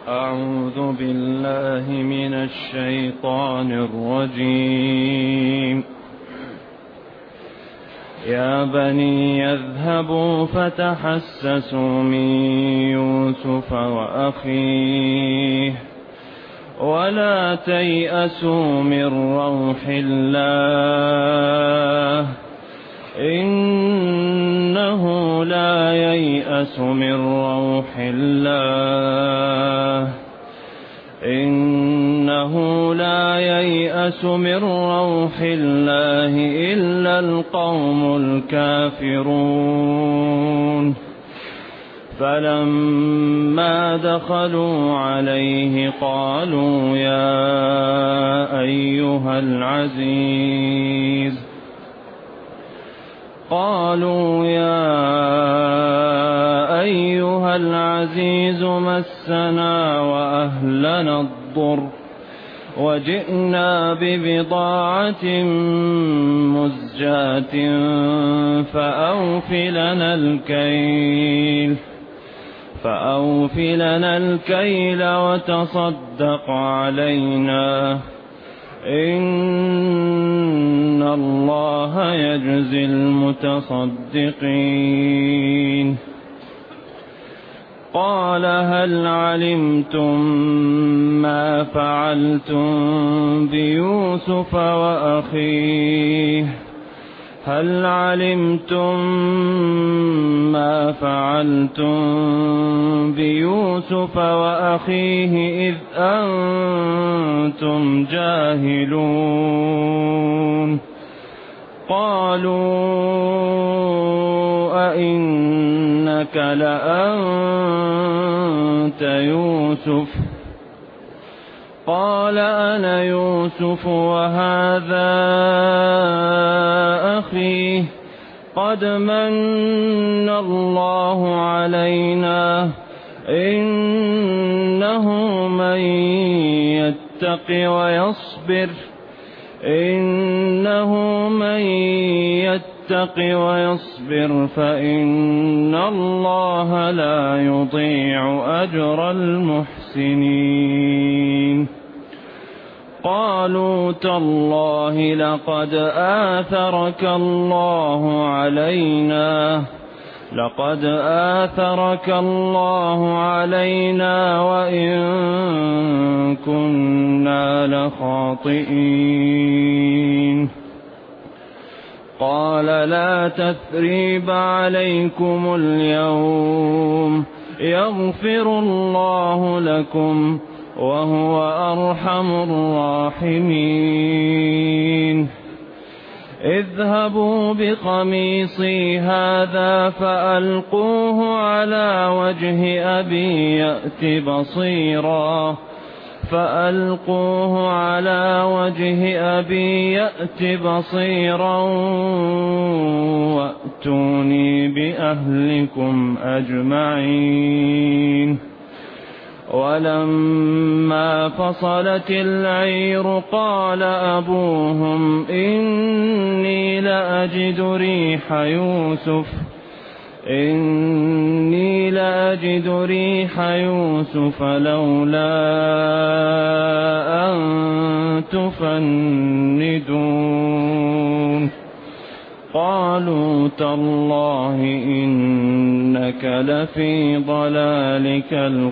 أعوذ بالله من الشيطان الرجيم. يا بني يذهبوا فتحسسوا من يوسف وأخيه ولا تيأسوا من روح الله إنه لا ييأس من روح الله إلا القوم الكافرون. فلما دخلوا عليه قالوا يا أيها العزيز مسنا وأهلنا الضر وجئنا ببضاعة مزجاة فأوف لنا الكيل وتصدق علينا إن الله يجزي المتصدقين. قال هل علمتم ما فعلتم بيوسف وأخيه إذ أنتم جاهلون؟ قالوا أئنك لأنت يوسف؟ قال أنا يوسف وهذا أخي قد من الله علينا إنه من يتق ويصبر فإن الله لا يضيع أجر المحسنين. قالوا تالله لقد آثرك الله علينا وإن كنا لخاطئين. قال لا تثريب عليكم اليوم يغفر الله لكم وهو أرحم الراحمين. اذهبوا بقميصي هذا فألقوه على وجه أبي يأت بصيرا وأتوني بأهلكم أجمعين. ولما فصلت العير قال أبوهم إني لأجد ريح يوسف لولا أن تفندون. قالوا تالله إنك لفي ضلالك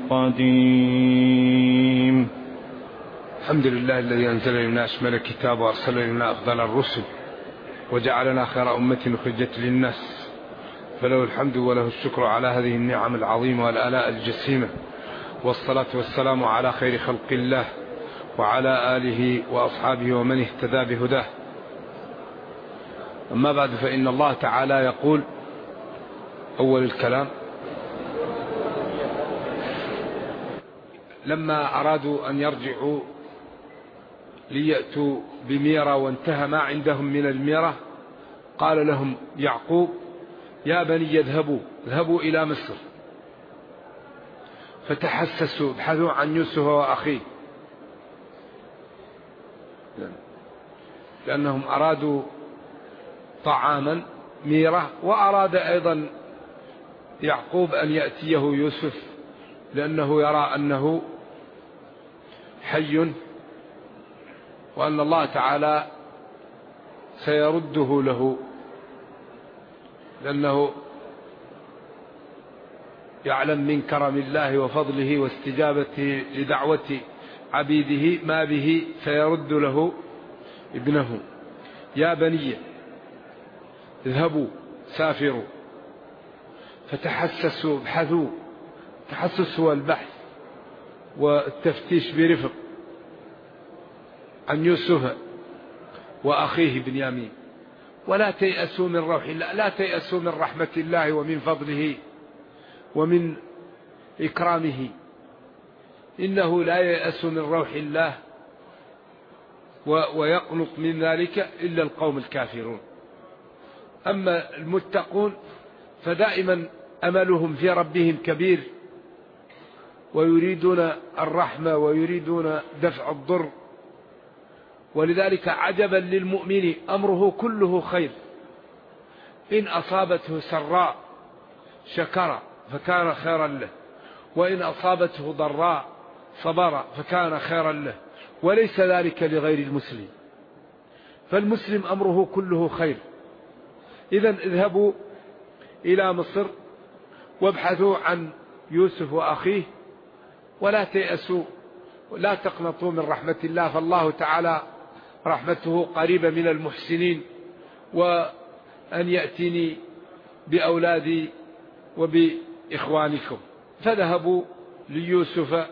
القديم. الحمد لله الذي أنزل لنا أشمل الكتاب وأرسل لنا أفضل الرسل وجعلنا خير أمة أخرجت للناس، فله الحمد وله الشكر على هذه النعم العظيمة والآلاء الجسيمة، والصلاة والسلام على خير خلق الله وعلى آله وأصحابه ومن اهتدى بهداه. أما بعد، فإن الله تعالى يقول أول الكلام: لما أرادوا أن يرجعوا ليأتوا بميرة وانتهى ما عندهم من الميرة، قال لهم يعقوب: يا بني اذهبوا إلى مصر فتحسسوا، ابحثوا عن يوسف وأخيه، لأنهم أرادوا طعاما ميرة، وأراد أيضا يعقوب أن يأتيه يوسف، لأنه يرى أنه حي، وأن الله تعالى سيرده له، لأنه يعلم من كرم الله وفضله واستجابته لدعوة عبيده ما به سيرد له ابنه. يا بني اذهبوا سافروا فتحسسوا، ابحثوا. التحسس هو البحث والتفتيش برفق عن يوسف وأخيه بنيامين، ولا تيأسوا من روح الله، لا تيأسوا من رحمة الله ومن فضله ومن إكرامه، إنه لا ييأس من روح الله ويقنط من ذلك إلا القوم الكافرون. أما المتقون فدائما أملهم في ربهم كبير، ويريدون الرحمة ويريدون دفع الضر. ولذلك عجبا للمؤمن أمره كله خير، إن أصابته سراء شكر فكان خيرا له، وإن أصابته ضراء صبر فكان خيرا له، وليس ذلك لغير المسلم. فالمسلم أمره كله خير. إذن اذهبوا إلى مصر وابحثوا عن يوسف وأخيه، ولا تيأسوا، لا تقنطوا من رحمة الله، فالله تعالى رحمته قريبة من المحسنين. وأن يأتيني بأولادي وبإخوانكم. فذهبوا ليوسف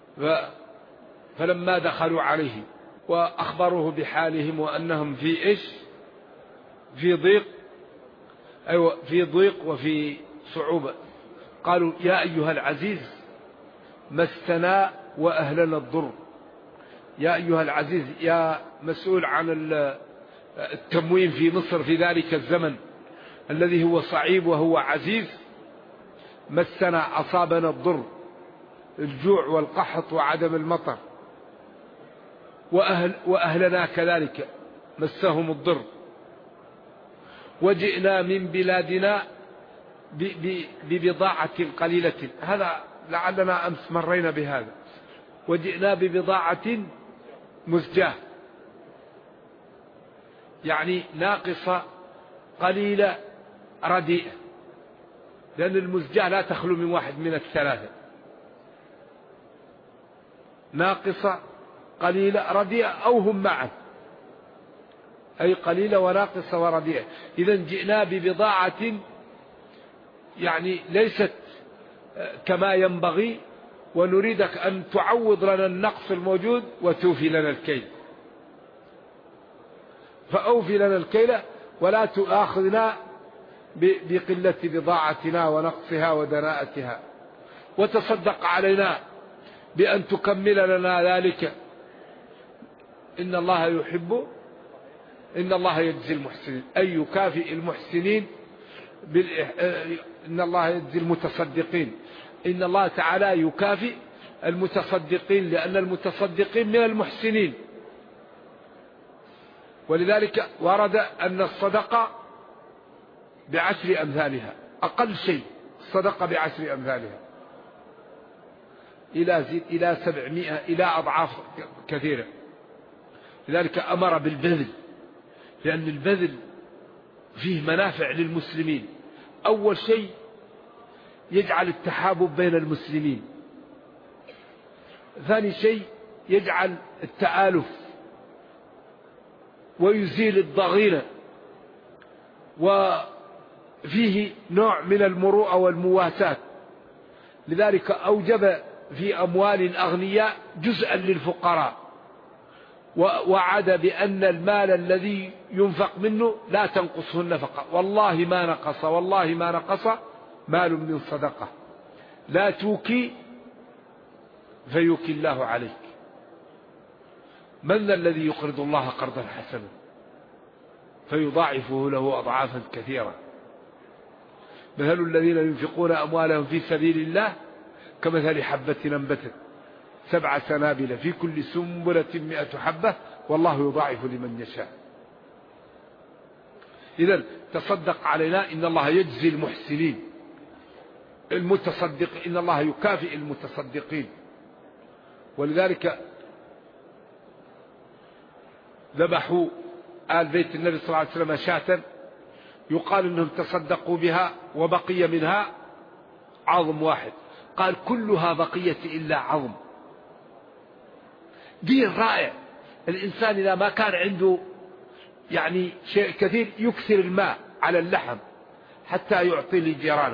فلما دخلوا عليه وأخبروه بحالهم وأنهم في إيش؟ في ضيق، أيوة في ضيق وفي صعوبة. قالوا يا أيها العزيز مسنا وأهلنا الضر. يا أيها العزيز، يا مسؤول عن التموين في مصر في ذلك الزمن الذي هو صعيب وهو عزيز، مسنا أصابنا الضر، الجوع والقحط وعدم المطر، وأهلنا كذلك مسهم الضر، وجئنا من بلادنا ببضاعة قليلة. هذا لعلنا أمس مرينا بهذا. وجئنا ببضاعة مزجاة، يعني ناقصة قليلة رديئة، لأن المزجاة لا تخلو من واحد من الثلاثة: ناقصة قليلة رديئة أو هم معا، أي قليلة وناقصة ورديئة. إذن جئنا ببضاعة يعني ليست كما ينبغي، ونريدك أن تعوض لنا النقص الموجود وتوفي لنا الكيل. فأوفي لنا الكيل ولا تؤاخذنا بقلة بضاعتنا ونقصها ودناءتها، وتصدق علينا بأن تكمل لنا ذلك. إن الله يحب، إن الله يجزي المحسنين، أي يكافئ المحسنين. إن الله يجزي المتصدقين، إن الله تعالى يكافئ المتصدقين، لأن المتصدقين من المحسنين. ولذلك ورد أن الصدقة بعشر أمثالها، أقل شيء الصدقة بعشر أمثالها إلى 700، إلى أضعاف كثيرة. لذلك أمر بالبذل، لأن البذل فيه منافع للمسلمين. أول شيء يجعل التحابب بين المسلمين، ثاني شيء يجعل التآلف ويزيل الضغينة، وفيه نوع من المروءة والمواساة. لذلك أوجب في أموال الأغنياء جزءا للفقراء، ووعد بأن المال الذي ينفق منه لا تنقصه النفقة. والله ما نقص، والله ما نقص مال من صدقة، لا توكي فيوكي الله عليك. من ذا الذي يقرض الله قرضا حسنا فيضاعفه له أضعافا كثيرة؟ مثل الذين ينفقون أموالهم في سبيل الله كمثل حبة أنبتت 7 سنابل في كل سنبلة 100 حبة والله يضاعف لمن يشاء. إذن تصدق علينا، إن الله يجزي المحسنين. المتصدق إن الله يكافئ المتصدقين. ولذلك ذبحوا آل بيت النبي صلى الله عليه وسلم شاة، يقال أنهم تصدقوا بها وبقي منها عظم واحد، قال كلها بقية إلا عظم. دين رائع. الإنسان إذا ما كان عنده يعني شيء كثير يكثر الماء على اللحم حتى يعطي لجيرانه،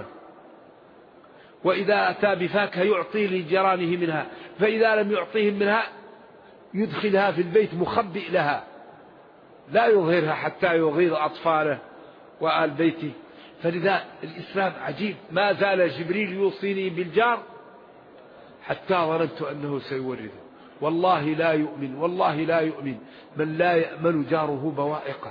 وإذا أتى بفاكهة يعطي لجيرانه منها، فإذا لم يعطيهم منها يدخلها في البيت مخبئ لها، لا يظهرها حتى يغيظ أطفاله وآل بيته. فلذا الإسلام عجيب. ما زال جبريل يوصيني بالجار حتى ظننت أنه سيورثه. والله لا يؤمن، والله لا يؤمن من لا يأمن جاره بوائقه.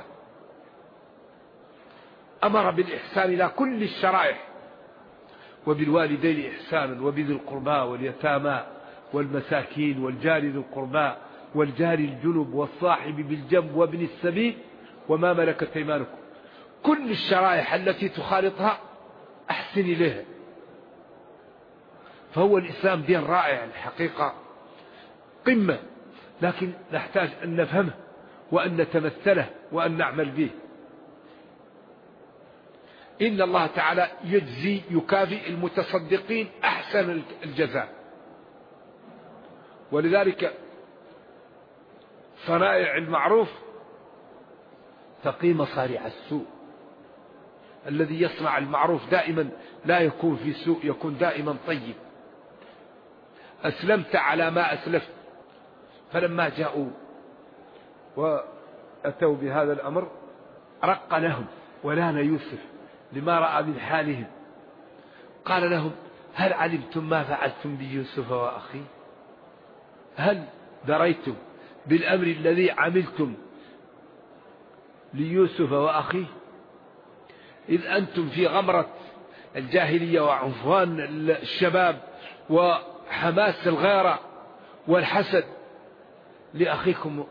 أمر بالإحسان إلى كل الشرائح، وبالوالدين إحسانا، وبذي القربى واليتامى والمساكين والجار ذي القربى والجار الجنب والصاحب بالجنب وابن السبيل وما ملكت أيمانكم. كل الشرائح التي تخالطها أحسن إليها. فهو الإسلام دين رائع الحقيقة، قمة، لكن نحتاج أن نفهمه وأن نتمثله وأن نعمل به. إن الله تعالى يجزي يكافئ المتصدقين أحسن الجزاء. ولذلك صنائع المعروف تقي مصارع السوء. الذي يصنع المعروف دائما لا يكون في سوء، يكون دائما طيب. أسلمت على ما أسلفت. فلما جاءوا وأتوا بهذا الأمر رق لهم ولان يوسف لما رأى من حالهم، قال لهم هل علمتم ما فعلتم بيوسف وأخيه؟ هل دريتم بالأمر الذي عملتم ليوسف وأخيه؟ إذ أنتم في غمرة الجاهلية وعنفوان الشباب وحماس الغيرة والحسد لأخيكم،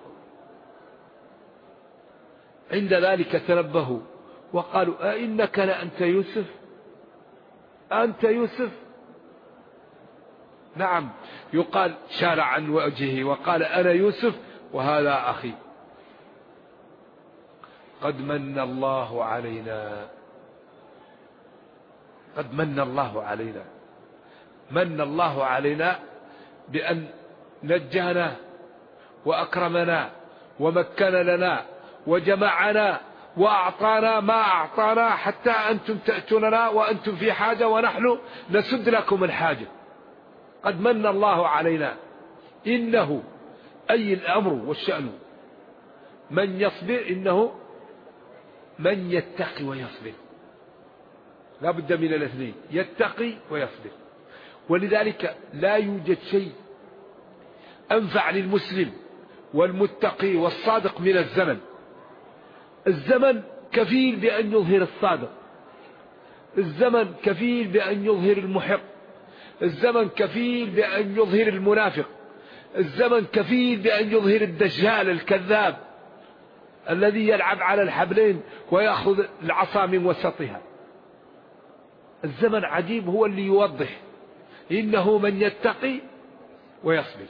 عند ذلك تنبهوا وقالوا أئنك لأنت يوسف؟ أنت يوسف؟ نعم، يقال شال عن وجهه وقال أنا يوسف وهذا أخي. قد من الله علينا، قد من الله علينا، من الله علينا بأن نجانا وأكرمنا ومكن لنا وجمعنا وأعطانا ما أعطانا، حتى أنتم تأتوننا وأنتم في حاجة ونحن نسد لكم الحاجة. قد من الله علينا. إنه أي الأمر والشأن من يصبر، إنه من يتقي ويصبر. لا بد من الاثنين، يتقي ويصبر. ولذلك لا يوجد شيء أنفع للمسلم والمتقي والصادق من الزمن. الزمن كفيل بأن يظهر الصادق، الزمن كفيل بأن يظهر المحق، الزمن كفيل بأن يظهر المنافق، الزمن كفيل بأن يظهر الدجال الكذاب الذي يلعب على الحبلين ويأخذ العصا من وسطها. الزمن عجيب، هو اللي يوضح إنه من يتقي ويصبر.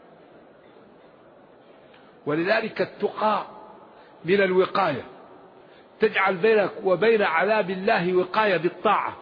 ولذلك التقى من الوقاية، تجعل بينك وبين عذاب الله وقاية بالطاعة.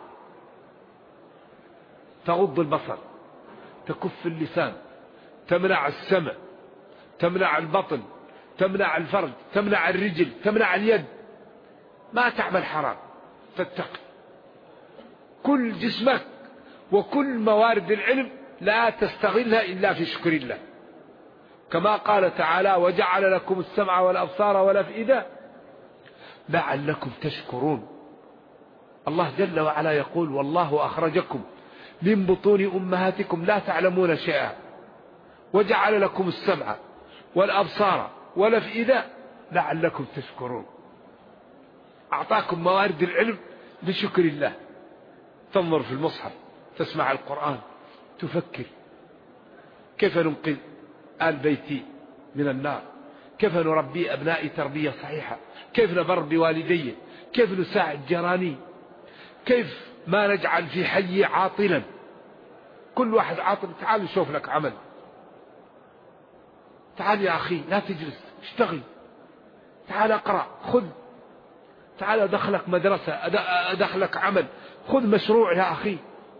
تغض البصر، تكف اللسان، تمنع السمع، تمنع البطن، تمنع الفرج، تمنع الرجل، تمنع اليد، ما تعمل حرام، تتقي. كل جسمك وكل موارد العلم لا تستغلها إلا في شكر الله، كما قال تعالى وجعل لكم السمع والأبصار والأفئدة لعلكم تشكرون. الله جل وعلا يقول والله أخرجكم من بطون أمهاتكم لا تعلمون شيئا وجعل لكم السمع والأبصار والأفئدة لعلكم تشكرون. أعطاكم موارد العلم بشكر الله. تنظر في المصحف، تسمع القرآن، تفكر كيف ننقذ آل بيتي من النار، كيف نربي أبنائي تربية صحيحة، كيف نبر بوالدي، كيف نساعد جيراني، كيف ما نجعل في حي عاطلا. كل واحد عاطل، تعال نشوف لك عمل، تعال يا أخي لا تجلس، اشتغل، تعال اقرأ، خذ، تعال دخلك مدرسة، دخلك عمل، خذ مشروع يا أخي.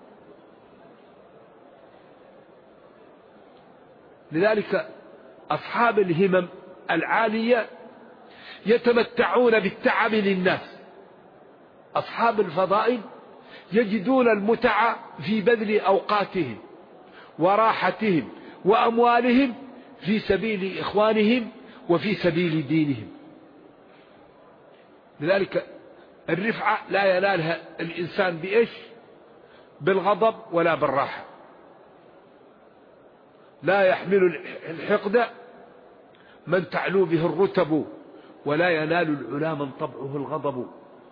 لذلك أصحاب الهمم العالية يتمتعون بالتعب للناس. أصحاب الفضائل يجدون المتعة في بذل أوقاتهم وراحتهم وأموالهم في سبيل إخوانهم وفي سبيل دينهم. لذلك الرفعة لا ينالها الإنسان بإيش؟ بالغضب ولا بالراحة. لا يحمل الحقد من تعلو به الرتب، ولا ينال العلا من طبعه الغضب.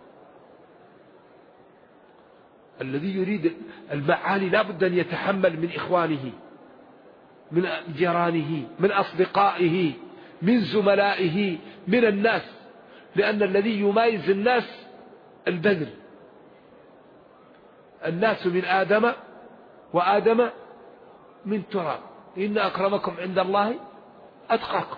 الذي يريد المعالي لا بد أن يتحمل من إخوانه، من جيرانه، من أصدقائه، من زملائه، من الناس، لأن الذي يميز الناس البذل. الناس من آدم وآدم من تراب، إن أكرمكم عند الله أتقاكم.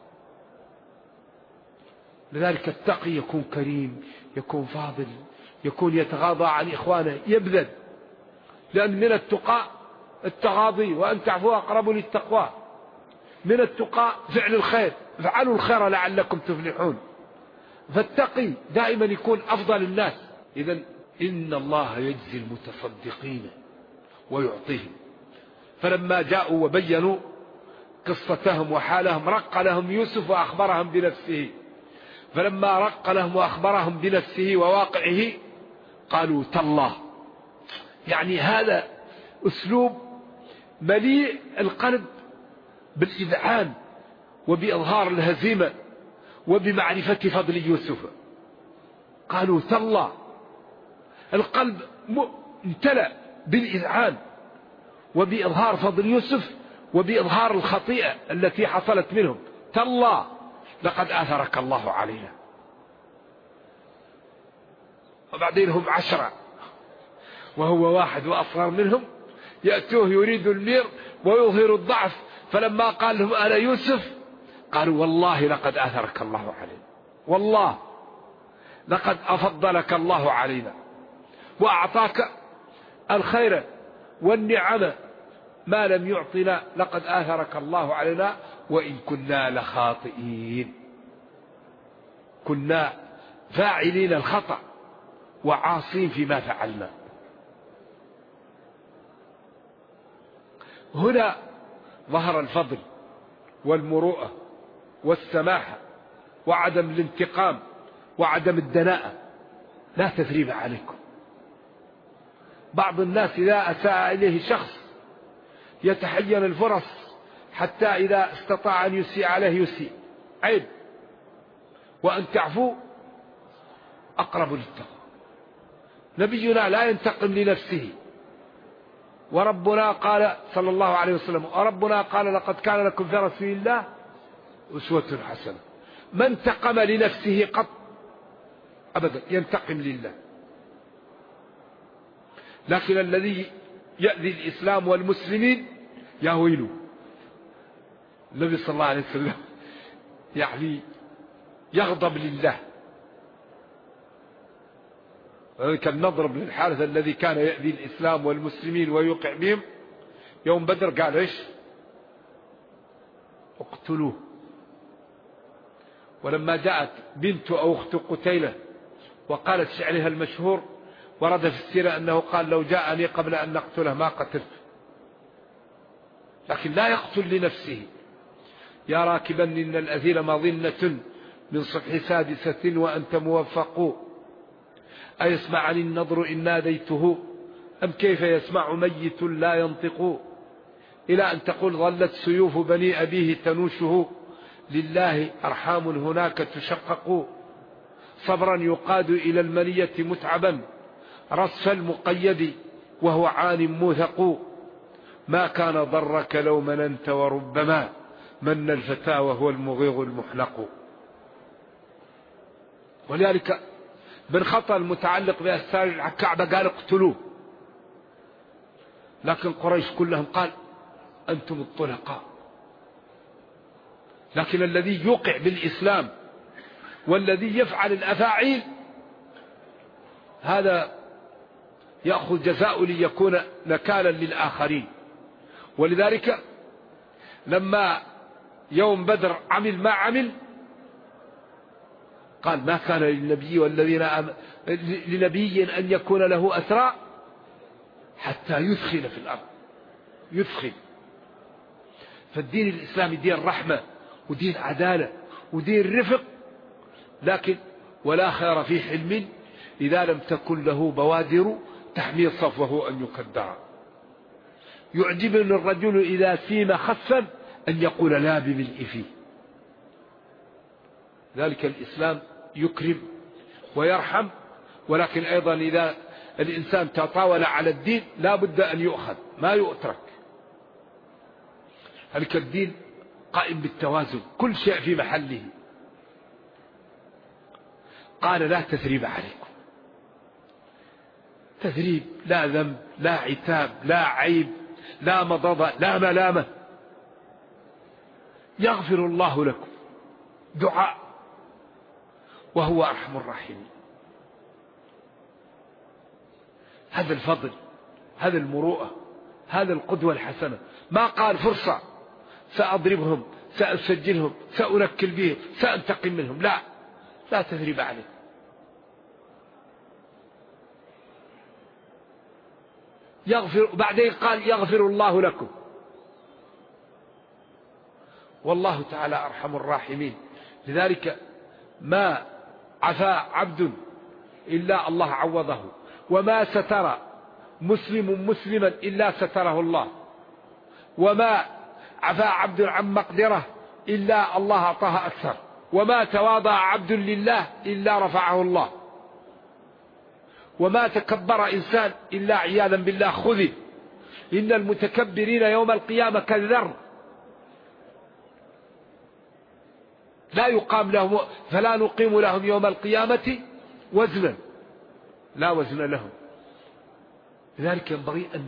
لذلك التقي يكون كريم، يكون فاضل، يكون يتغاضى عن إخوانه، يبذل. لأن من التقى التغاضي، وأن تعفوا أقرب للتقوى. من التقى فعل الخير، افعلوا الخير لعلكم تفلحون. فالتقي دائما يكون أفضل الناس. إذن إن الله يجزي المتصدقين ويعطيهم. فلما جاءوا وبينوا قصتهم وحالهم رق لهم يوسف وأخبرهم بنفسه. فلما رق لهم وأخبرهم بنفسه وواقعه قالوا تالله. يعني هذا أسلوب مليء القلب بالإذعان وبإظهار الهزيمة وبمعرفة فضل يوسف. قالوا تالله، القلب امتلأ بالإذعان وبإظهار فضل يوسف وبإظهار الخطيئة التي حصلت منهم. تالله لقد آثرك الله علينا. وبعدين هم 10 وهو واحد وأصغر منهم، يأتوه يريد المير ويظهر الضعف. فلما قال لهم أنا يوسف قالوا والله لقد آثرك الله علينا، والله لقد أفضلك الله علينا وأعطاك الخير والنعم ما لم يعطنا، لقد آثرك الله علينا وإن كنا لخاطئين. كنا فاعلين الخطأ وعاصين فيما فعلنا. هنا ظهر الفضل والمروءة والسماحة وعدم الانتقام وعدم الدناءة. لا تثريب عليكم. بعض الناس إذا أساء إليه شخص يتحين الفرص حتى إذا استطاع أن يسيء عليه يسيء. عيب. وأن تعفو أقرب للتقوى. نبينا لا ينتقم لنفسه، وربنا قال صلى الله عليه وسلم، وربنا قال لقد كان لكم في رسول الله أسوة حسنة. ما انتقم لنفسه قط أبدا، ينتقم لله. لكن الذي يأذي الإسلام والمسلمين يا ويله. النبي صلى الله عليه وسلم يعني يغضب لله. كان نضرب للحارث الذي كان يأذي الإسلام والمسلمين ويوقع بهم. يوم بدر قال إيش؟ اقتلوه. ولما جاءت بنت أو أخت قتيلة وقالت شعرها المشهور، ورد في السيرة أنه قال لو جاءني قبل أن نقتله ما قتلت. لكن لا يقتل لنفسه. يا راكبا إن الأذيل مظنة من صبح سادسة وأنت موفق، أيسمعني النظر إن ناديته أم كيف يسمع ميت لا ينطق، إلى أن تقول ظلت سيوف بني أبيه تنوشه، لله أرحام هناك تشقق، صبرا يقاد إلى المنية متعبا رصف المقيد وهو عان موثق، ما كان ضرك لو مننت وربما من الفتى وهو المغيظ المحلق. ولذلك بالخطأ المتعلق بأستار الكعبة قال اقتلوه، لكن قريش كلهم قال أنتم الطلقاء. لكن الذي يوقع بالإسلام والذي يفعل الأفاعيل هذا يأخذ جزاء ليكون نكالا للآخرين. ولذلك لما يوم بدر عمل ما عمل قال ما كان للنبي والذين لنبي أن يكون له أسرى حتى يثخن في الأرض. يثخن. فالدين الإسلامي دين رحمة ودين عدالة ودين رفق، لكن ولا خير في حلم إذا لم تكن له بوادر تحمي صفوه أن يكدر. يعجبني الرجل إذا سيم خسا أن يقول لا بملء فيه. ذلك الإسلام يكرم ويرحم، ولكن أيضا إذا الإنسان تطاول على الدين لا بد أن يؤخذ ما يؤترك. ذلك الدين قائم بالتوازن، كل شيء في محله. قال لا تثريب عليكم. تثريب لا ذنب لا عتاب لا عيب لا مضضة لا ملامة. يغفر الله لكم، دعاء، وهو أرحم الراحمين. هذا الفضل، هذا المروءة، هذا القدوة الحسنة. ما قال فرصة سأضربهم سأسجلهم سأنكل بهم سأنتقم منهم، لا، لا تثريب عليكم. يغفر، بعدين قال يغفر الله لكم. والله تعالى أرحم الراحمين. لذلك ما عفا عبد إلا الله عوضه، وما ستر مسلم مسلما إلا ستره الله، وما عفا عبد عن مقدرة إلا الله أعطاه أكثر، وما تواضع عبد لله إلا رفعه الله، وما تكبر إنسان إلا عياذا بالله خذل. إن المتكبرين يوم القيامة كالذر لا يقام لهم، فلا نقيم لهم يوم القيامة وزنا، لا وزن لهم. لذلك ينبغي أن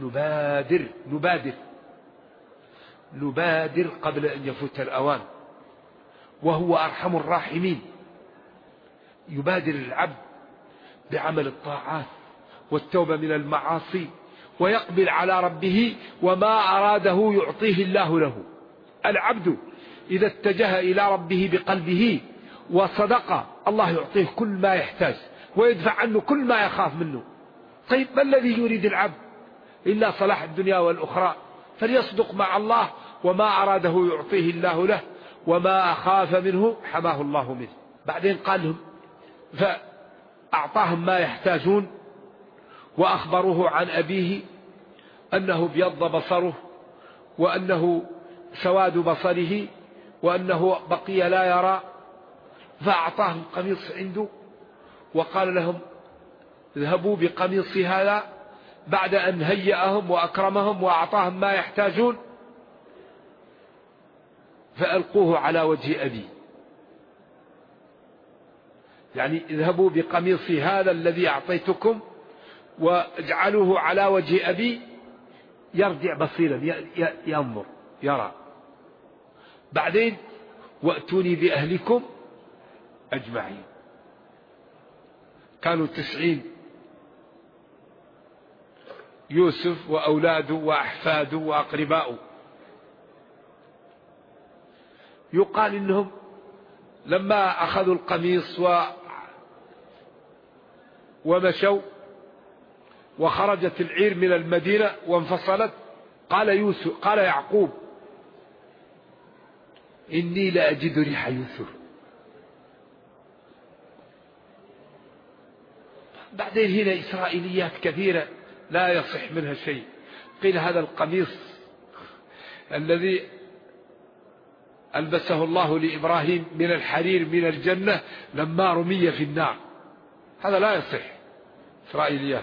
نبادر قبل أن يفوت الأوان. وهو أرحم الراحمين. يبادر العبد بعمل الطاعات والتوبة من المعاصي، ويقبل على ربه وما أراده يعطيه الله له. العبد إذا اتجه إلى ربه بقلبه وصدق الله يعطيه كل ما يحتاج ويدفع عنه كل ما يخاف منه. طيب ما الذي يريد العبد إلا صلاح الدنيا والأخرى؟ فليصدق مع الله، وما أراده يعطيه الله له، وما أخاف منه حماه الله منه. بعدين قال لهم فأعطاهم ما يحتاجون، وأخبروه عن أبيه أنه بيض بصره، وأنه سواد بصره، وأنه بقي لا يرى. فأعطاهم قميص عنده وقال لهم اذهبوا بقميص هذا، بعد أن هيأهم وأكرمهم وأعطاهم ما يحتاجون، فألقوه على وجه أبي. يعني اذهبوا بقميص هذا الذي أعطيتكم واجعلوه على وجه أبي يرجع بصيرا ينظر يرى. بعدين وأتوني بأهلكم أجمعين. كانوا 90، يوسف وأولاده وأحفاده وأقرباؤه. يقال إنهم لما أخذوا القميص ومشوا وخرجت العير من المدينة وانفصلت، قال يعقوب إني لأجد ريح يوسف. بعدين هنا إسرائيليات كثيرة لا يصح منها شيء. قيل هذا القميص الذي ألبسه الله لإبراهيم من الحرير من الجنة لما رمي في النار، هذا لا يصح، إسرائيليات.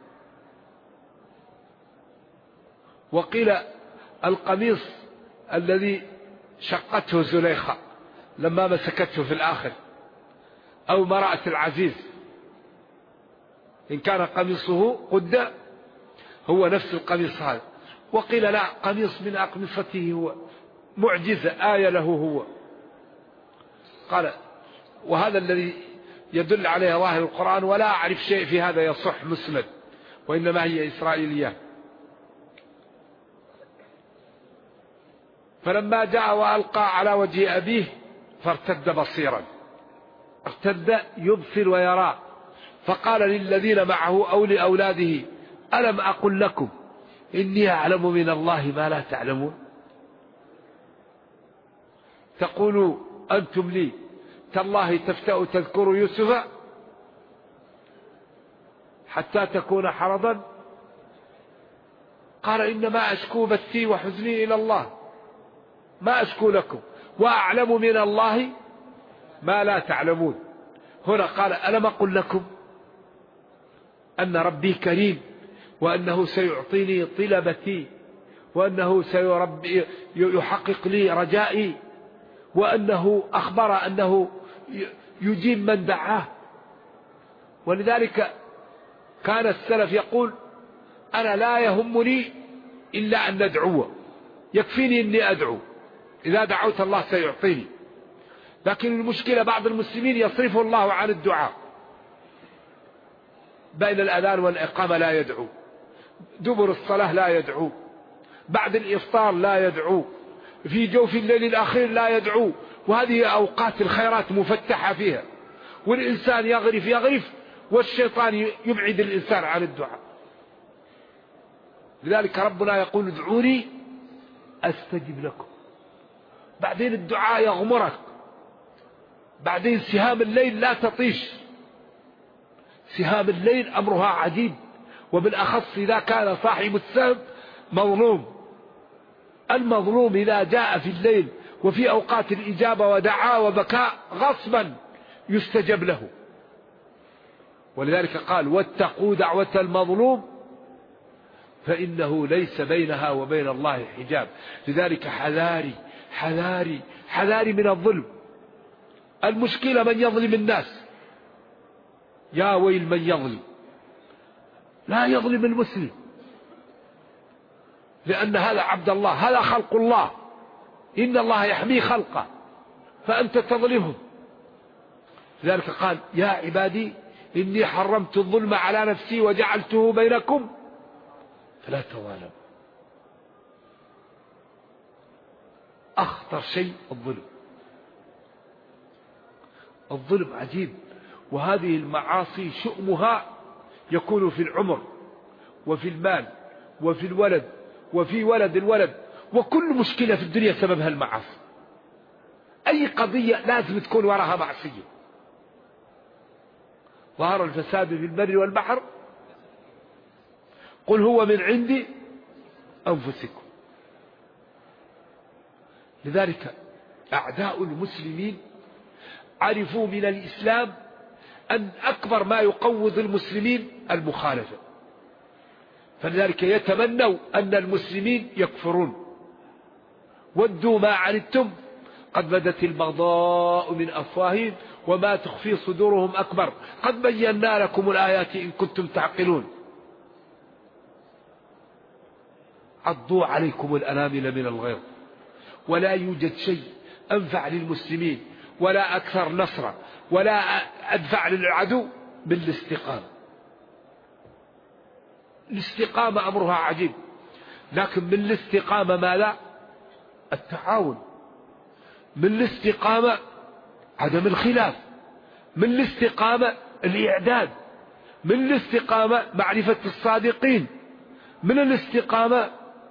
وقيل القميص الذي شقته زليخة لما مسكته في الآخر، أو امرأة العزيز، إن كان قميصه قد هو نفس القميص هذا. وقيل لا، قميص من أقمصته هو، معجزة آية له هو. قال وهذا الذي يدل عليه ظاهر القرآن، ولا أعرف شيء في هذا يصح مسند، وإنما هي إسرائيليات. فلما جاء وألقى على وجه أبيه فارتد بصيرا، ارتد يبصر ويرى، فقال للذين معه أو لأولاده ألم أقل لكم إني أعلم من الله ما لا تعلمون؟ تقولوا أنتم لي تالله تفتأ تذكر يوسف حتى تكون حرضا؟ قال إنما أشكو بثي وحزني إلى الله، ما أشكو لكم، وأعلم من الله ما لا تعلمون. هنا قال ألم أقل لكم أن ربي كريم، وأنه سيعطيني طلبتي، وأنه يحقق لي رجائي، وأنه أخبر أنه يجيب من دعاه. ولذلك كان السلف يقول أنا لا يهمني إلا أن ندعو، يكفيني أني أدعو، إذا دعوت الله سيعطيني. لكن المشكلة بعض المسلمين يصرف الله عن الدعاء، بين الأذان والإقامة لا يدعو، دبر الصلاة لا يدعو، بعد الإفطار لا يدعو، في جوف الليل الأخير لا يدعو، وهذه أوقات الخيرات مفتحة فيها، والإنسان يغرف والشيطان يبعد الإنسان عن الدعاء. لذلك ربنا يقول ادعوني أستجب لكم. بعدين الدعاء يغمرك، بعدين سهام الليل لا تطيش، سهام الليل أمرها عجيب، وبالأخص إذا كان صاحب السهم مظلوم. المظلوم إذا جاء في الليل وفي أوقات الإجابة ودعاء وبكاء غصبا يستجب له. ولذلك قال واتقوا دعوة المظلوم فإنه ليس بينها وبين الله حجاب. لذلك حذاري حذاري حذاري من الظلم. المشكلة من يظلم الناس، يا ويل من يظلم، لا يظلم المسلم، لأن هذا عبد الله، هذا خلق الله، إن الله يحمي خلقه، فأنت تظلمهم. لذلك قال يا عبادي إني حرمت الظلم على نفسي وجعلته بينكم فلا تظالموا. أخطر شيء الظلم، الظلم عجيب. وهذه المعاصي شؤمها يكون في العمر وفي المال وفي الولد وفي ولد الولد، وكل مشكلة في الدنيا سببها المعاصي. أي قضية لازم تكون وراها معصية. ظهر الفساد في البر والبحر قل هو من عند أنفسكم. لذلك أعداء المسلمين عرفوا من الإسلام أن أكبر ما يقوض المسلمين المخالفة، فلذلك يتمنوا أن المسلمين يكفرون. ودوا ما عنتم قد بدت البغضاء من أفواههم وما تخفي صدورهم أكبر قد بينا لكم الآيات إن كنتم تعقلون. عضوا عليكم الأنامل من الغيظ. ولا يوجد شيء أنفع للمسلمين ولا أكثر نصرا ولا أدفع للعدو بالاستقامة. الاستقامة أمرها عجيب، لكن من الاستقامة ماذا؟ التعاون. من الاستقامة عدم الخلاف. من الاستقامة الإعداد. من الاستقامة معرفة الصادقين. من الاستقامة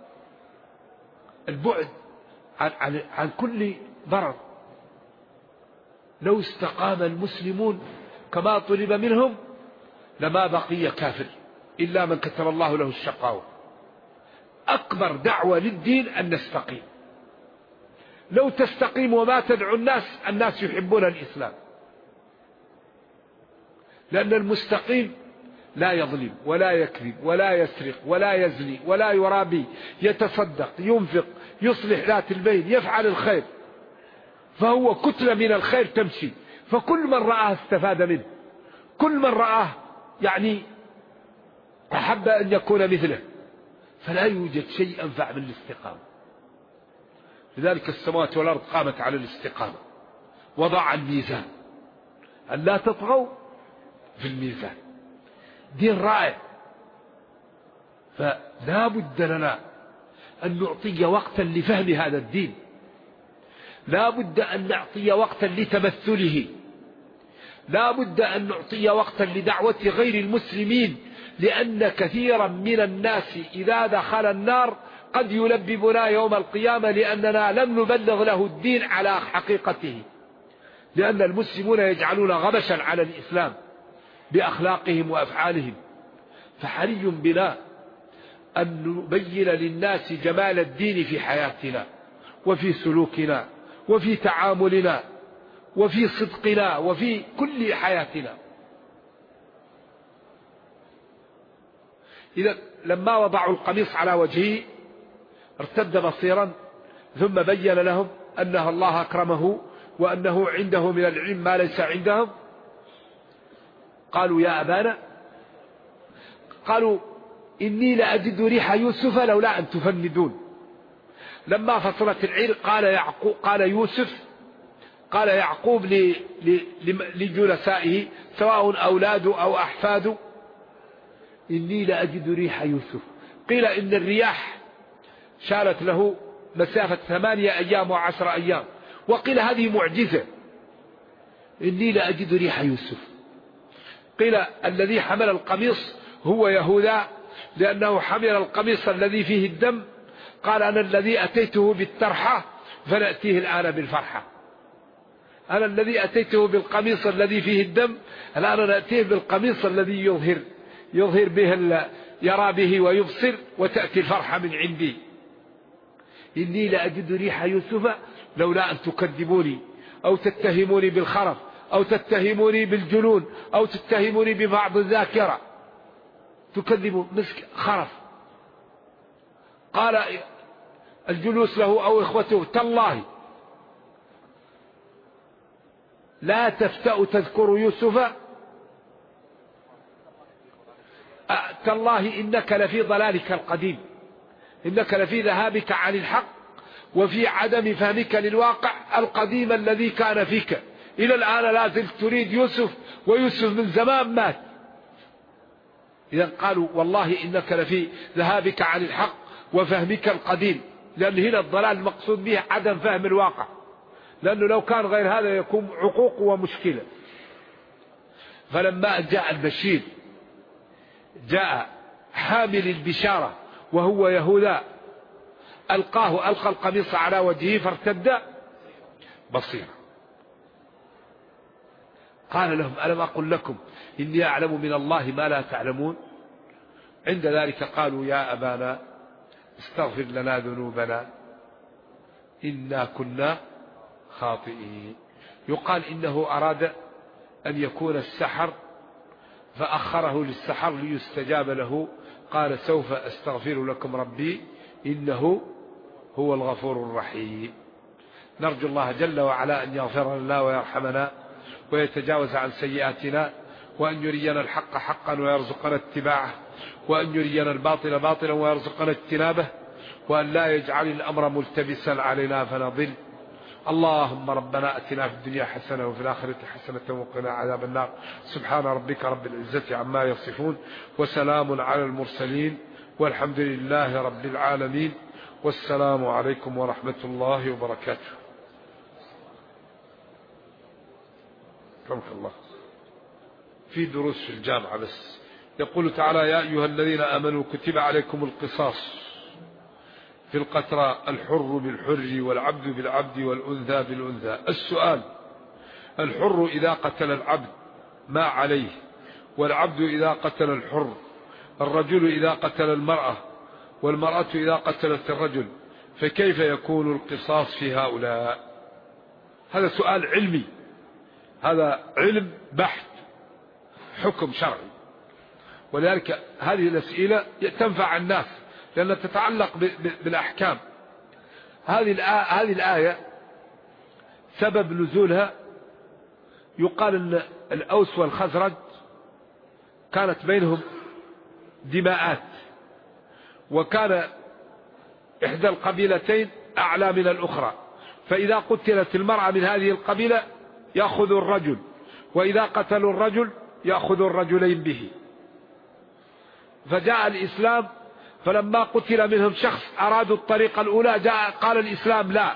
البعد عن كل ضرر. لو استقام المسلمون كما طلب منهم لما بقي كافر إلا من كتب الله له الشقاوة. أكبر دعوة للدين أن نستقيم. لو تستقيم وما تدعو الناس يحبون الإسلام، لأن المستقيم لا يظلم ولا يكذب ولا يسرق ولا يزني ولا يرابي، يتصدق ينفق يصلح ذات البين يفعل الخير، فهو كتلة من الخير تمشي، فكل من رآه استفاد منه، كل من رآه يعني أحب أن يكون مثله. فلا يوجد شيء أنفع من الاستقامة. لذلك السماوات والأرض قامت على الاستقامة. وضع الميزان أن لا تطغوا في الميزان. دين رائع. فلا بد لنا أن نعطي وقتا لفهم هذا الدين، لا بد أن نعطي وقتا لتمثله، لا بد أن نعطي وقتا لدعوة غير المسلمين، لأن كثيرا من الناس إذا دخل النار قد يلببنا يوم القيامة لأننا لم نبلغ له الدين على حقيقته، لأن المسلمون يجعلون غبشا على الإسلام بأخلاقهم وأفعالهم. فحري بنا أن نبين للناس جمال الدين في حياتنا وفي سلوكنا وفي تعاملنا وفي صدقنا وفي كل حياتنا. إذا لما وضعوا القميص على وجهه ارتد بصيرا، ثم بين لهم أنه الله أكرمه وأنه عنده من العلم ما ليس عندهم. قالوا يا أبانا، قالوا إني لأجد ريح يوسف لولا أن تفندون. لما فصلت العير قال يعقوب لجلسائه سواء أولاده أو أحفاده إني لأجد ريح يوسف. قيل إن الرياح شالت له مسافة 8 أيام و10 أيام، وقيل هذه معجزة، إني لأجد ريح يوسف. قيل الذي حمل القميص هو يهوذا، لأنه حمل القميص الذي فيه الدم، قال أنا الذي أتيته بالترحة فنأتيه الآن بالفرحة. أنا الذي أتيته بالقميص الذي فيه الدم، الآن نأتيه بالقميص الذي يظهر به يرى به ويبصر، وتأتي الفرحة من عندي. إني لأجد ريح يوسف لولا أن تكذبوني أو تتهموني بالخرف أو تتهموني بالجنون أو تتهموني ببعض الذاكرة. تكذبوا مسك خرف. قال الجلوس له أو إخوته تالله لا تفتأ تذكر يوسف، تالله إنك لفي ضلالك القديم، إنك لفي ذهابك عن الحق وفي عدم فهمك للواقع القديم الذي كان فيك. إلى الآن لا زلت تريد يوسف، ويوسف من زمان مات. إذا قالوا والله إنك لفي ذهابك عن الحق وفهمك القديم، لأن هنا الضلال المقصود به عدم فهم الواقع، لأنه لو كان غير هذا يكون عقوق ومشكلة. فلما جاء البشير جاء حامل البشارة وهو يهوذا، ألقى القميص على وجهه فارتد بصيرا. قال لهم ألم أقل لكم إني أعلم من الله ما لا تعلمون. عند ذلك قالوا يا أبانا استغفر لنا ذنوبنا إنا كنا خاطئين. يقال إنه أراد أن يكون السحر فأخره للسحر ليستجاب له، قال سوف أستغفر لكم ربي إنه هو الغفور الرحيم. نرجو الله جل وعلا أن يغفر لنا ويرحمنا ويتجاوز عن سيئاتنا، وأن يرينا الحق حقا ويرزقنا اتباعه، وأن يرينا الباطل باطلا ويرزقنا اجتنابه، وأن لا يجعل الأمر ملتبسا علينا فنضل. اللهم ربنا أتنا في الدنيا حسنة وفي الآخرة حسنة وقنا عذاب النار. سبحان ربك رب العزة عما يصفون، وسلام على المرسلين، والحمد لله رب العالمين، والسلام عليكم ورحمة الله وبركاته. رحمك الله. في دروس في الجامعة بس. يقول تعالى يا أيها الذين آمنوا كتب عليكم القصاص في القتلى، الحر بالحر والعبد بالعبد والأنثى بالأنثى. السؤال: الحر إذا قتل العبد ما عليه؟ والعبد إذا قتل الحر؟ الرجل إذا قتل المرأة؟ والمرأة إذا قتلت الرجل؟ فكيف يكون القصاص في هؤلاء؟ هذا سؤال علمي، هذا علم بحث حكم شرعي، ولذلك هذه الأسئلة تنفع الناس لأنها تتعلق بالأحكام. هذه الآية سبب نزولها يقال أن الأوس والخزرج كانت بينهم دماءات، وكان إحدى القبيلتين أعلى من الأخرى، فإذا قتلت المرأة من هذه القبيلة يأخذ الرجل، وإذا قتلوا الرجل يأخذ الرجلين به. فجاء الإسلام، فلما قتل منهم شخص أرادوا الطريقة الأولى، جاء قال الإسلام لا،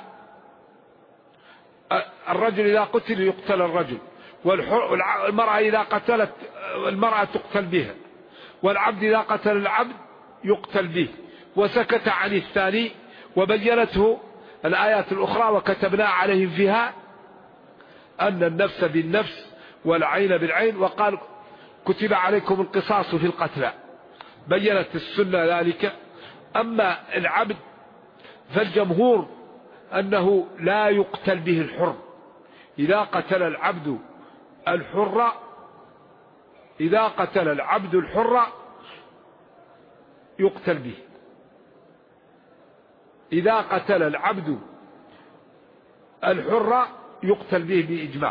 الرجل إذا قتل يقتل الرجل، والمرأة إذا قتلت المرأة تقتل بها، والعبد إذا قتل العبد يقتل به. وسكت عن الثاني وبينته الآيات الأخرى: وكتبنا عليهم فيها أن النفس بالنفس والعين بالعين، وقال كتب عليكم القصاص في القتلى. بينت السنة ذلك. أما العبد فالجمهور أنه لا يقتل به الحر. إذا قتل العبد الحر، إذا قتل العبد الحر يقتل به. إذا قتل العبد الحر يقتل به بإجماع.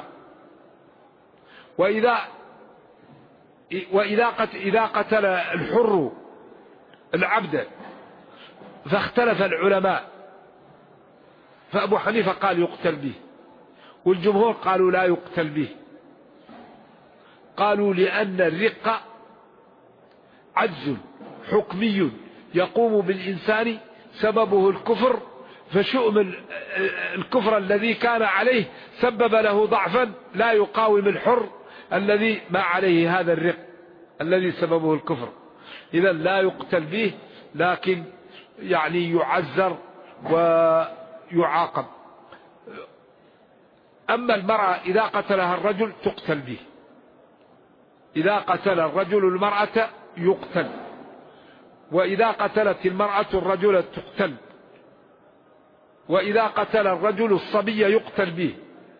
إذا قتل الحر العبد فاختلف العلماء، فأبو حنيفة قال يقتل به، والجمهور قالوا لا يقتل به. قالوا لأن الرق عجز حكمي يقوم بالإنسان سببه الكفر، فشؤم الكفر الذي كان عليه سبب له ضعفا لا يقاوم الحر الذي ما عليه هذا الرق الذي سببه الكفر. إذا لا يقتل به، لكن يعني يعزر ويعاقب. أما المرأة إذا قتلها الرجل تقتل به. إذا قتل الرجل المرأة يقتل، وإذا قتلت المرأة الرجل تقتل، وإذا قتل الرجل الصبي يقتل به.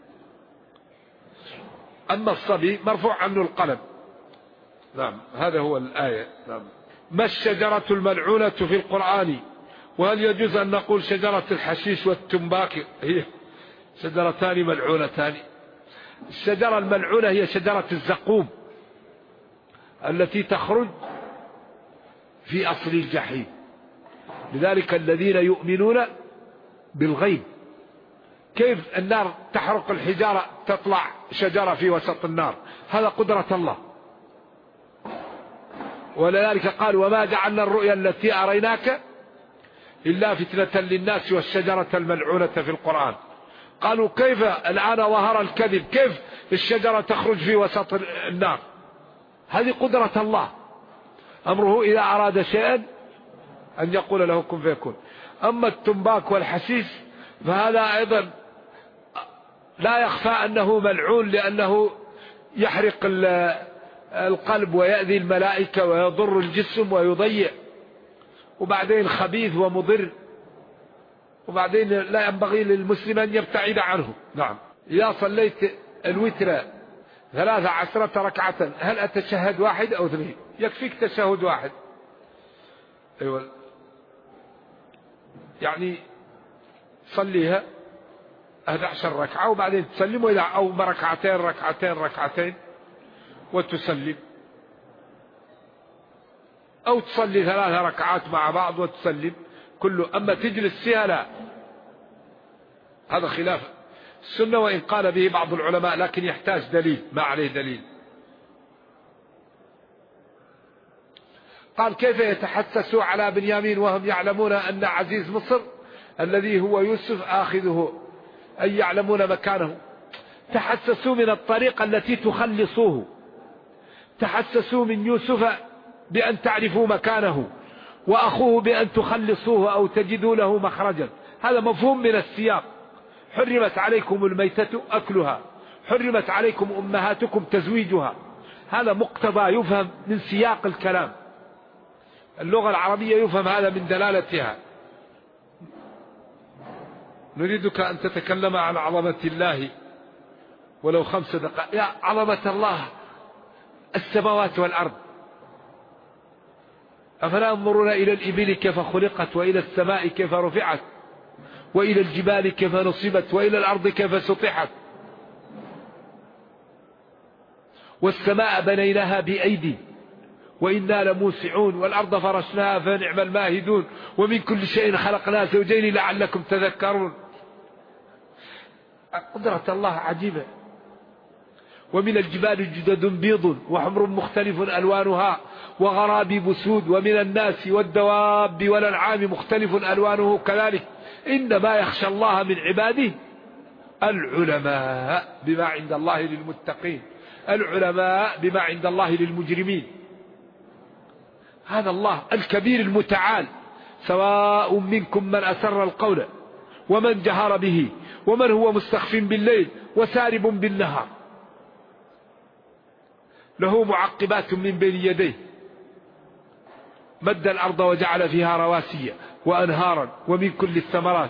أما الصبي مرفوع عنه القلم. نعم، هذا هو الآية. نعم. ما الشجرة الملعونة في القرآن؟ وهل يجوز أن نقول شجرة الحشيش والتنباك هي شجرتان ملعونتان؟ الشجرة الملعونة هي شجرة الزقوم التي تخرج في أصل الجحيم. لذلك الذين يؤمنون بالغيب، كيف النار تحرق الحجارة تطلع شجرة في وسط النار؟ هذا قدرة الله. ولذلك قال وما جعلنا الرؤيا التي أريناك إلا فتنة للناس والشجرة الملعونة في القرآن. قالوا كيف الآن ظهر الكذب، كيف الشجرة تخرج في وسط النار؟ هذه قدرة الله، أمره إذا أراد شيئا أن يقول له كن فيكون. أما التنباك والحشيش فهذا أيضا لا يخفى أنه ملعون، لأنه يحرق القلب ويأذي الملائكة ويضر الجسم ويضيع، وبعدين خبيث ومضر، وبعدين لا ينبغي للمسلم أن يبتعد عنه. نعم. إذا صليت الوتر 13 ركعة هل أتشهد واحد أو 2؟ يكفيك تشهد واحد. أيوة، يعني صليها 11 ركعة وبعدين تسلم، وإذا أو ركعتين وتسلم، أو تصلي 3 ركعات مع بعض وتسلم كله. أما تجلس فيها لا، هذا خلاف السنة، وإن قال به بعض العلماء لكن يحتاج دليل، ما عليه دليل. قال كيف يتحسسوا على بنيامين وهم يعلمون أن عزيز مصر الذي هو يوسف آخذه، أي يعلمون مكانه. تحسسوا من الطريقة التي تخلصوه، تحسسوا من يوسف بأن تعرفوا مكانه، وأخوه بأن تخلصوه أو تجدوا له مخرجا. هذا مفهوم من السياق. حرمت عليكم الميتة أكلها، حرمت عليكم أمهاتكم تزويجها. هذا مقتضى يفهم من سياق الكلام. اللغة العربية يفهم هذا من دلالتها. نريدك أن تتكلم عن عظمة الله ولو 5 دقائق. يا عظمة الله السماوات والأرض، أفلا ينظرون إلى الإبل كيف خلقت، وإلى السماء كيف رفعت، وإلى الجبال كيف نصبت، وإلى الأرض كيف سطحت، والسماء بنيناها بأيدي وإنا لموسعون، والأرض فرشناها فنعم الماهدون، ومن كل شيء خلقنا زوجين لعلكم تذكرون. قدرة الله عجيبة. ومن الجبال جدد بيض وحمر مختلف ألوانها وغرابيب سود ومن الناس والدواب والأنعام مختلف ألوانه كذلك إنما يخشى الله من عباده العلماء بما عند الله للمتقين، العلماء بما عند الله للمجرمين. هذا الله الكبير المتعال، سواء منكم من أسر القول ومن جهر به ومن هو مستخف بالليل وسارب بالنهار، له معقبات من بين يديه، مد الأرض وجعل فيها رواسي وأنهارا ومن كل الثمرات.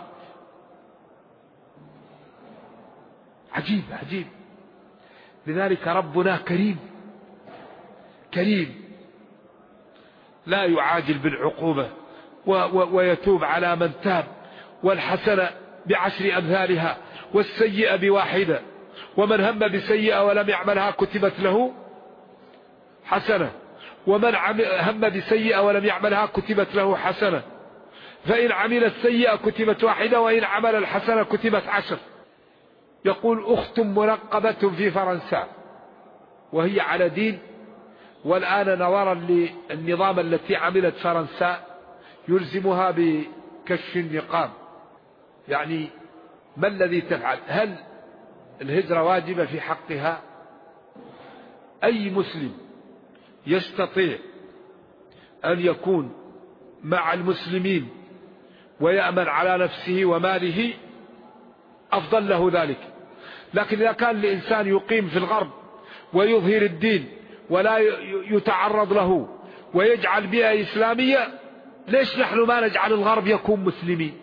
عجيب عجيب. لذلك ربنا كريم كريم، لا يعاجل بالعقوبة ويتوب على من تاب، والحسنة بعشر أمثالها والسيئة بواحدة، ومن هم بسيئة ولم يعملها كتبت له حسنة، ومن هم بسيئة ولم يعملها كتبت له حسنة، فإن عمل السيئة كتبت واحدة وإن عمل الحسنة كتبت 10. يقول أخت منقبة في فرنسا وهي على دين، والآن نظرا للنظام التي عملت فرنسا يلزمها بكشف النقاب. يعني ما الذي تفعل؟ هل الهجرة واجبة في حقها؟ أي مسلم يستطيع أن يكون مع المسلمين ويأمن على نفسه وماله أفضل له ذلك. لكن إذا كان الإنسان يقيم في الغرب ويظهر الدين ولا يتعرض له ويجعل بيئة إسلامية، ليش نحن ما نجعل الغرب يكون مسلمين؟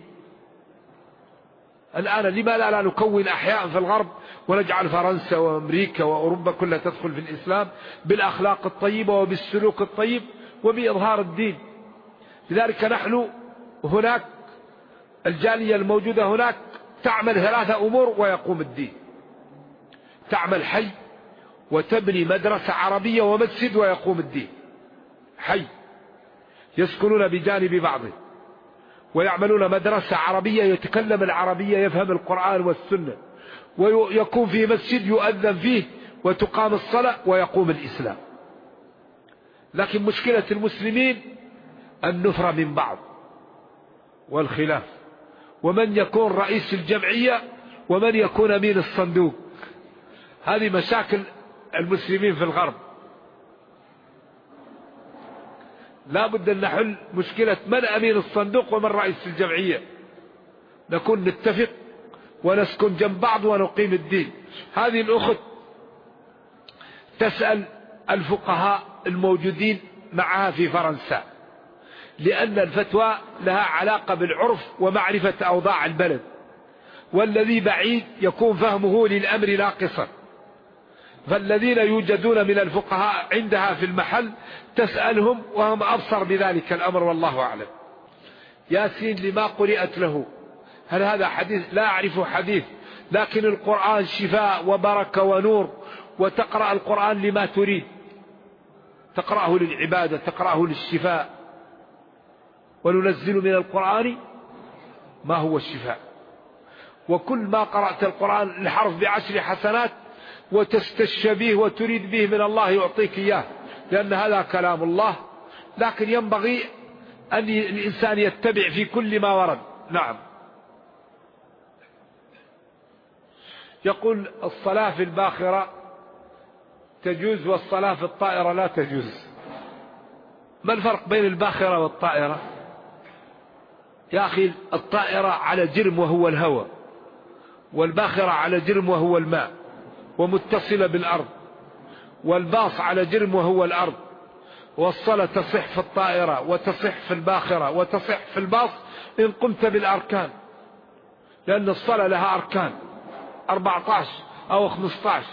الآن لما لا نكون أحياء في الغرب ونجعل فرنسا وأمريكا وأوروبا كلها تدخل في الإسلام بالأخلاق الطيبة وبالسلوك الطيب وبإظهار الدين. لذلك نحن هناك الجالية الموجودة هناك تعمل 3 أمور ويقوم الدين: تعمل حي، وتبني مدرسة عربية ومسجد ويقوم الدين. حي يسكنون بجانب بعض، ويعملون مدرسة عربية يتكلم العربية يفهم القرآن والسنة، ويكون في مسجد يؤذن فيه وتقام الصلاة ويقوم الإسلام. لكن مشكلة المسلمين النفرة من بعض والخلاف، ومن يكون رئيس الجمعية ومن يكون أمين الصندوق. هذه مشاكل المسلمين في الغرب. لا بد أن نحل مشكلة من أمين الصندوق ومن رئيس الجمعية، نكون نتفق ونسكن جنب بعض ونقيم الدين. هذه الأخت تسأل الفقهاء الموجودين معها في فرنسا، لأن الفتوى لها علاقة بالعرف ومعرفة أوضاع البلد، والذي بعيد يكون فهمه للأمر ناقصا. فالذين يوجدون من الفقهاء عندها في المحل تسألهم وهم أبصر بذلك الأمر، والله أعلم. ياسين لما قرأت له، هل هذا حديث؟ لا أعرف حديث، لكن القرآن شفاء وبركة ونور، وتقرأ القرآن لما تريد، تقرأه للعبادة، تقرأه للشفاء. وننزل من القرآن ما هو الشفاء. وكل ما قرأت القرآن الحرف ب10 حسنات وتستشفى به وتريد به من الله يعطيك إياه، لأن هذا كلام الله. لكن ينبغي أن الإنسان يتبع في كل ما ورد. نعم. يقول الصلاة في الباخرة تجوز والصلاة في الطائرة لا تجوز. ما الفرق بين الباخرة والطائرة؟ يا أخي الطائرة على جرم وهو الهواء، والباخرة على جرم وهو الماء ومتصلة بالأرض، والباص على جرم وهو الأرض. والصلاة تصح في الطائرة وتصح في الباخرة وتصح في الباص إن قمت بالأركان، لأن الصلاة لها أركان 14 أو 15،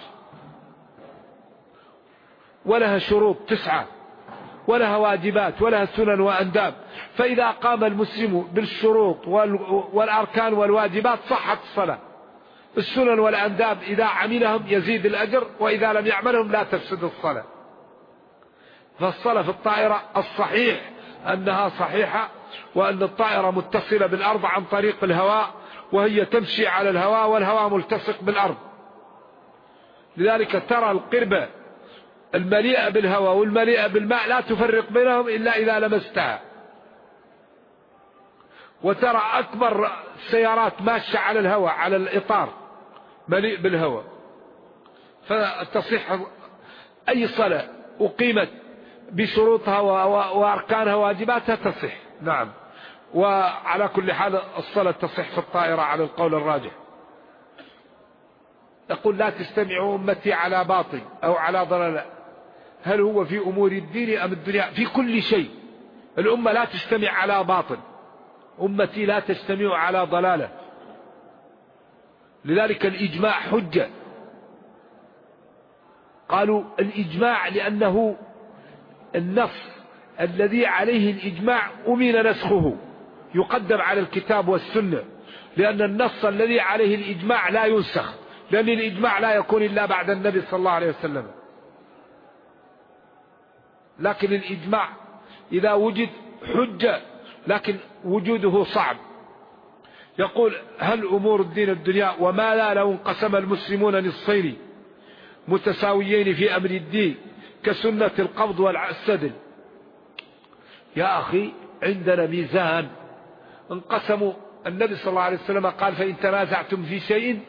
ولها شروط 9، ولها واجبات، ولها سنن وأنداب. فإذا قام المسلم بالشروط والأركان والواجبات صحت الصلاة. السنن والأنداب إذا عملهم يزيد الأجر، وإذا لم يعملهم لا تفسد الصلاة. فالصلاة في الطائرة الصحيح أنها صحيحة، وأن الطائرة متصلة بالأرض عن طريق الهواء، وهي تمشي على الهواء والهواء ملتصق بالأرض. لذلك ترى القربة المليئة بالهواء والمليئة بالماء لا تفرق بينهم إلا إذا لمستها، وترى أكبر سيارات ماشية على الهواء على الإطار مليء بالهواء. فتصح أي صلاة أقيمت بشروطها وأركانها واجباتها تصح. نعم. وعلى كل حال الصلاة تصح في الطائرة على القول الراجح. يقول لا تجتمع أمتي على باطل أو على ضلال. هل هو في أمور الدين أم الدنيا؟ في كل شيء الأمة لا تجتمع على باطل، أمتي لا تجتمع على ضلالة. لذلك الإجماع حجة. قالوا الإجماع لأنه النص الذي عليه الإجماع أمن نسخه يقدم على الكتاب والسنة، لأن النص الذي عليه الإجماع لا ينسخ، لأن الإجماع لا يكون إلا بعد النبي صلى الله عليه وسلم. لكن الإجماع إذا وجد حجة، لكن وجوده صعب. يقول هل أمور الدين الدنيا وما لا لو انقسم المسلمون نصفين متساويين في أمر الدين كسنة القبض والسدل. يا أخي عندنا ميزان، انقسموا. النبي صلى الله عليه وسلم قال فإن تنازعتم في شيء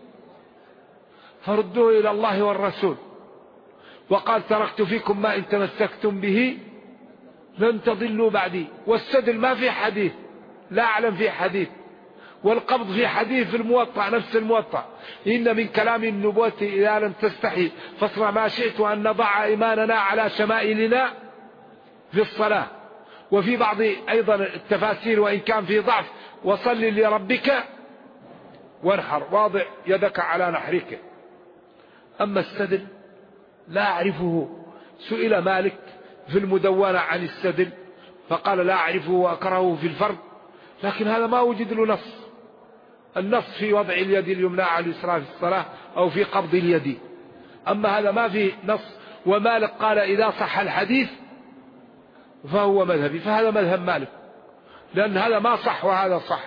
فردوه إلى الله والرسول، وقال تركت فيكم ما إن تمسكتم به لن تضلوا بعدي. والسدل ما في حديث، لا أعلم في حديث. والقبض في حديث في الموطأ، نفس الموطأ، إن من كلام النبوة إذا لم تستحي فاصنع ما شئت أن نضع إيماننا على شمائلنا في الصلاة. وفي بعض أيضا التفاسير وإن كان في ضعف وصل لربك وانحر، واضع يدك على نحرك. أما السدل لا أعرفه. سئل مالك في المدونة عن السدل فقال لا أعرفه وأكرهه في الفرد، لكن هذا ما وجد له نص. النص في وضع اليد اليمنى على اليسرى في الصلاة أو في قبض اليد، أما هذا ما في نص. ومالك قال إذا صح الحديث فهو مذهبي، فهذا مذهب مالك، لأن هذا ما صح وهذا صح.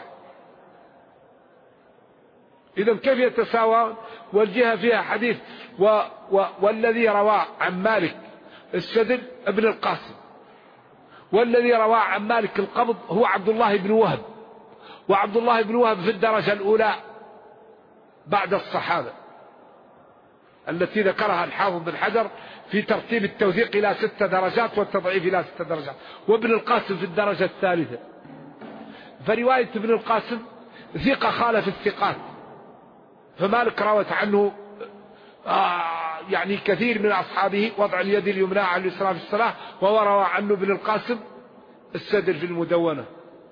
إذن كيف يتساوى؟ والجهة فيها حديث. والذي روى عن مالك السدل ابن القاسم، والذي روى عن مالك القبض هو عبد الله بن وهب، وعبد الله بن وهب في الدرجة الأولى بعد الصحابة التي ذكرها الحافظ بن حجر في ترتيب التوثيق إلى 6 درجات والتضعيف إلى 6 درجات، وابن القاسم في الدرجة الثالثة. فرواية ابن القاسم ثقة خالف الثقات، فمالك روت عنه يعني كثير من أصحابه وضع اليد اليمنى على اليسرى في الصلاة، وهو روى عنه ابن القاسم السدر في المدونة.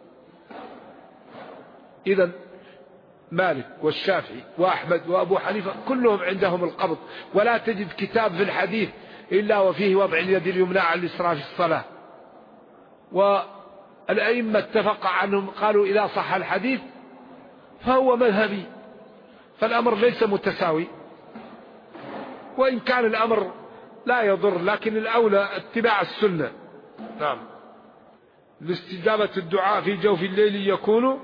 إذن مالك والشافعي وأحمد وأبو حنيفة كلهم عندهم القبض، ولا تجد كتاب في الحديث إلا وفيه وضع اليد اليمنى على اليسرى في الصلاة. والأئمة اتفق عنهم قالوا إذا صح الحديث فهو مذهبي. فالأمر ليس متساوي، وإن كان الأمر لا يضر، لكن الأولى اتباع السنة. نعم. لاستجابة الدعاء في جوف الليل يكون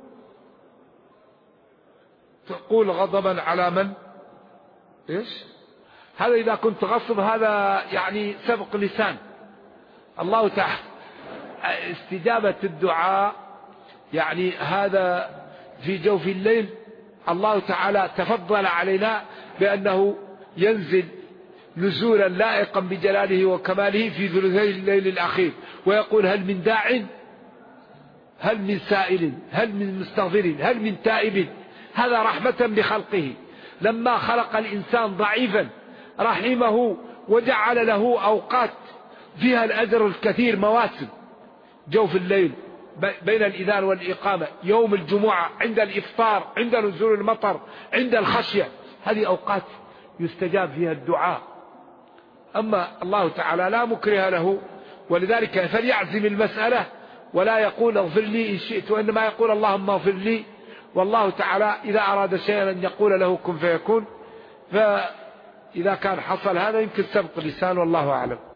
تقول غضبا على من؟ إيش هذا؟ إذا كنت غصب هذا يعني سبق لسان. الله تعالى استجابة الدعاء يعني هذا في جوف الليل. الله تعالى تفضل علينا بأنه ينزل نزولا لائقا بجلاله وكماله في ثلثي الليل الأخير، ويقول هل من داع، هل من سائل، هل من مستغفر، هل من تائب. هذا رحمة بخلقه، لما خلق الإنسان ضعيفا رحمه وجعل له أوقات فيها الأجر الكثير، مواسم جوف الليل بين الإذان والإقامة، يوم الجمعة، عند الإفطار، عند نزول المطر، عند الخشية. هذه أوقات يستجاب فيها الدعاء. أما الله تعالى لا مكره له، ولذلك فليعزم المسألة ولا يقول اغفر لي إن شئت، وإنما يقول اللهم اغفر لي. والله تعالى إذا أراد شيئا أن يقول له كن فيكون، فإذا كان حصل هذا يمكن سبق لسان، والله أعلم.